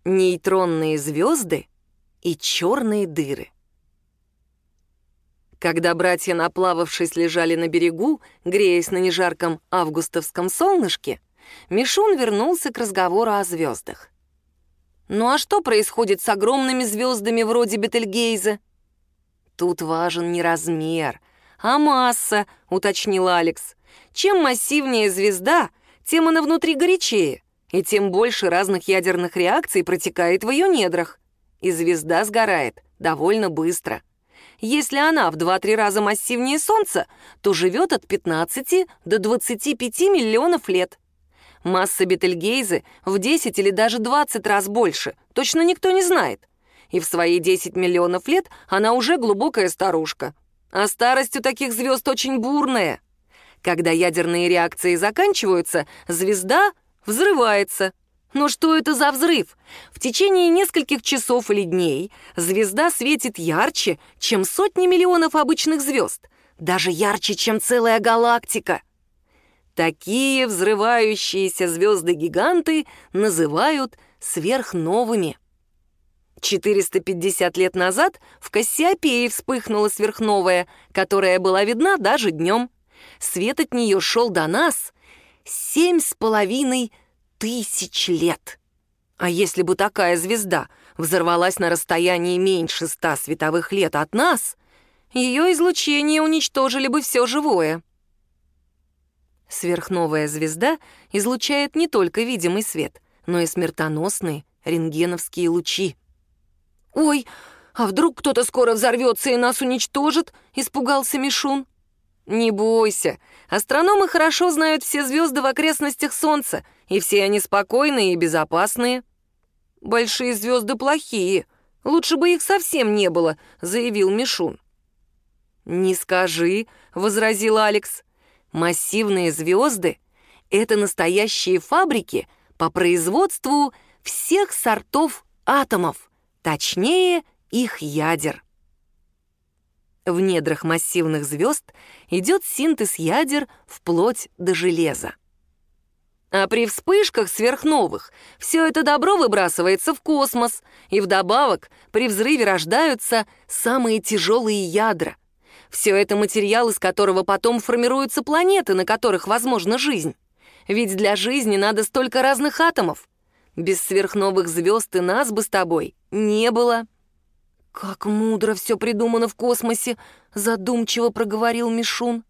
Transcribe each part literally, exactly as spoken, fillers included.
Нейтронные звезды и черные дыры. Когда братья, наплававшись, лежали на берегу, греясь на нежарком августовском солнышке, Мишун вернулся к разговору о звездах. «Ну а что происходит с огромными звездами вроде Бетельгейза?» «Тут важен не размер, а масса», — уточнил Алекс. «Чем массивнее звезда, тем она внутри горячее, и тем больше разных ядерных реакций протекает в ее недрах. И звезда сгорает довольно быстро. Если она в два-три раза массивнее Солнца, то живет от пятнадцати до двадцати пяти миллионов лет. Масса Бетельгейза в десять или даже двадцать раз больше, точно никто не знает. И в свои десять миллионов лет она уже глубокая старушка. А старость у таких звезд очень бурная. Когда ядерные реакции заканчиваются, звезда взрывается. Но что это за взрыв? В течение нескольких часов или дней звезда светит ярче, чем сотни миллионов обычных звезд. Даже ярче, чем целая галактика. Такие взрывающиеся звезды-гиганты называют сверхновыми. четыреста пятьдесят лет назад в Кассиопее вспыхнула сверхновая, которая была видна даже днем. Свет от нее шел до нас семь с половиной тысяч лет. А если бы такая звезда взорвалась на расстоянии меньше ста световых лет от нас, ее излучение уничтожили бы все живое. Сверхновая звезда излучает не только видимый свет, но и смертоносные рентгеновские лучи. «Ой, а вдруг кто-то скоро взорвется и нас уничтожит?» — испугался Мишун. «Не бойся, астрономы хорошо знают все звезды в окрестностях Солнца, и все они спокойные и безопасные». «Большие звезды плохие, лучше бы их совсем не было», — заявил Мишун. «Не скажи», — возразил Алекс. «Массивные звезды — это настоящие фабрики по производству всех сортов атомов, точнее, их ядер». В недрах массивных звезд идет синтез ядер вплоть до железа. А при вспышках сверхновых все это добро выбрасывается в космос, и вдобавок при взрыве рождаются самые тяжелые ядра. Все это материал, из которого потом формируются планеты, на которых возможна жизнь. Ведь для жизни надо столько разных атомов. Без сверхновых звезд и нас бы с тобой не было. «Как мудро все придумано в космосе», — задумчиво проговорил Мишун.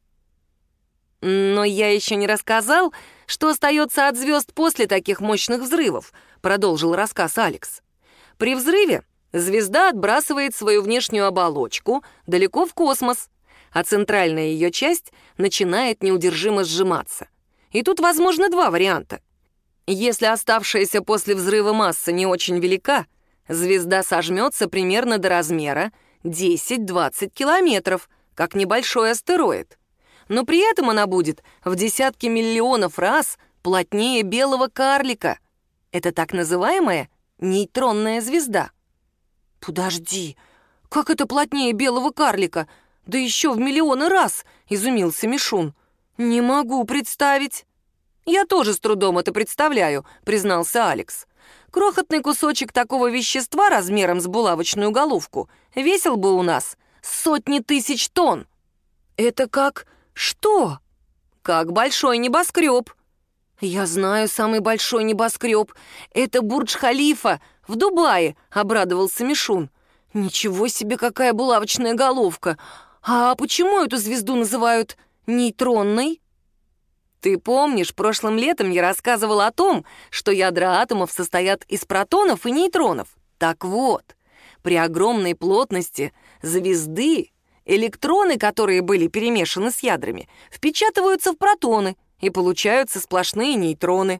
«Но я еще не рассказал, что остается от звезд после таких мощных взрывов», — продолжил рассказ Алекс. «При взрыве звезда отбрасывает свою внешнюю оболочку далеко в космос, а центральная ее часть начинает неудержимо сжиматься. И тут возможно два варианта. Если оставшаяся после взрыва масса не очень велика, звезда сожмется примерно до размера десять-двадцать километров, как небольшой астероид. Но при этом она будет в десятки миллионов раз плотнее белого карлика. Это так называемая нейтронная звезда. «Подожди, как это плотнее белого карлика? Да еще в миллионы раз!» — изумился Мишун. «Не могу представить». «Я тоже с трудом это представляю», — признался Алекс. «Крохотный кусочек такого вещества размером с булавочную головку весил бы у нас сотни тысяч тонн». «Это как что?» «Как большой небоскреб». «Я знаю самый большой небоскреб. Это Бурдж-Халифа в Дубае», — обрадовался Мишун. «Ничего себе, какая булавочная головка! А почему эту звезду называют нейтронной?» «Ты помнишь, прошлым летом я рассказывала о том, что ядра атомов состоят из протонов и нейтронов? Так вот, при огромной плотности звезды электроны, которые были перемешаны с ядрами, впечатываются в протоны, и получаются сплошные нейтроны.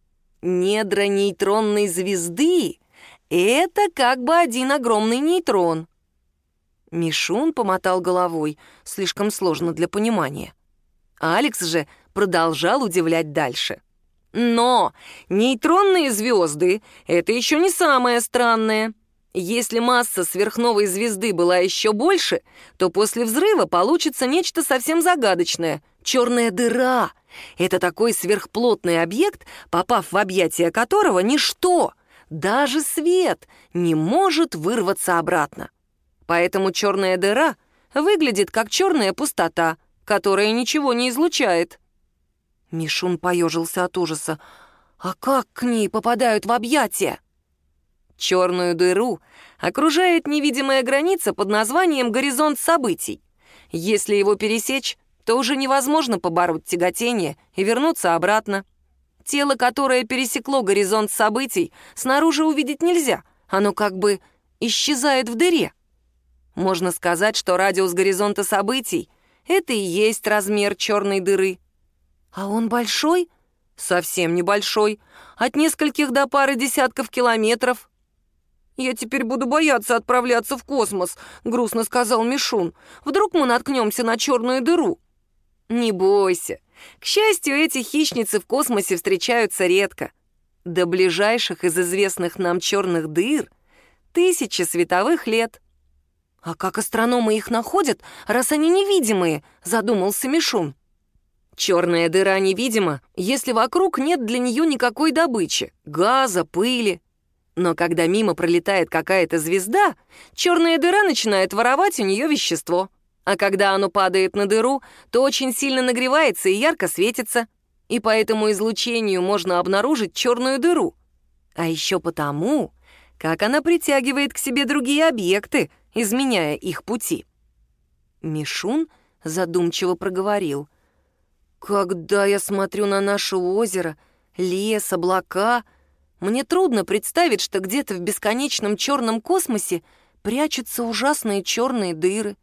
Недра нейтронной звезды — это как бы один огромный нейтрон». Мишун помотал головой, слишком сложно для понимания. Алекс же продолжал удивлять дальше. «Но нейтронные звезды — это еще не самое странное. Если масса сверхновой звезды была еще больше, то после взрыва получится нечто совсем загадочное — черная дыра. Это такой сверхплотный объект, попав в объятия которого ничто, даже свет не может вырваться обратно. Поэтому черная дыра выглядит как черная пустота, которая ничего не излучает. Мишун поежился от ужаса. А как к ней попадают в объятия? Черную дыру окружает невидимая граница под названием горизонт событий. Если его пересечь, то уже невозможно побороть тяготение и вернуться обратно. Тело, которое пересекло горизонт событий, снаружи увидеть нельзя, оно как бы исчезает в дыре. Можно сказать, что радиус горизонта событий — это и есть размер черной дыры. А он большой? Совсем небольшой, от нескольких до пары десятков километров. «Я теперь буду бояться отправляться в космос», — грустно сказал Мишун. «Вдруг мы наткнемся на черную дыру?» «Не бойся. К счастью, эти хищницы в космосе встречаются редко. До ближайших из известных нам черных дыр тысячи световых лет». «А как астрономы их находят, раз они невидимые?» — задумался Мишун. «Черная дыра невидима, если вокруг нет для нее никакой добычи — газа, пыли. Но когда мимо пролетает какая-то звезда, черная дыра начинает воровать у нее вещество. А когда оно падает на дыру, то очень сильно нагревается и ярко светится. И по этому излучению можно обнаружить черную дыру. А еще потому, как она притягивает к себе другие объекты, изменяя их пути». Мишун задумчиво проговорил. «Когда я смотрю на наше озеро, лес, облака, мне трудно представить, что где-то в бесконечном черном космосе прячутся ужасные черные дыры».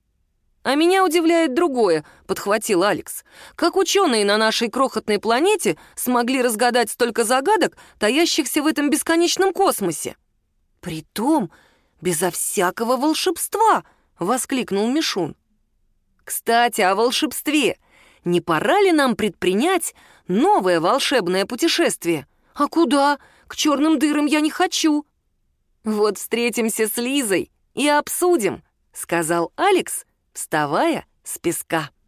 «А меня удивляет другое», — подхватил Алекс. «Как ученые на нашей крохотной планете смогли разгадать столько загадок, таящихся в этом бесконечном космосе?» «Притом безо всякого волшебства!» — воскликнул Мишун. «Кстати, о волшебстве. Не пора ли нам предпринять новое волшебное путешествие?» «А куда? К черным дырам я не хочу». «Вот встретимся с Лизой и обсудим», — сказал Алекс, вставая с песка.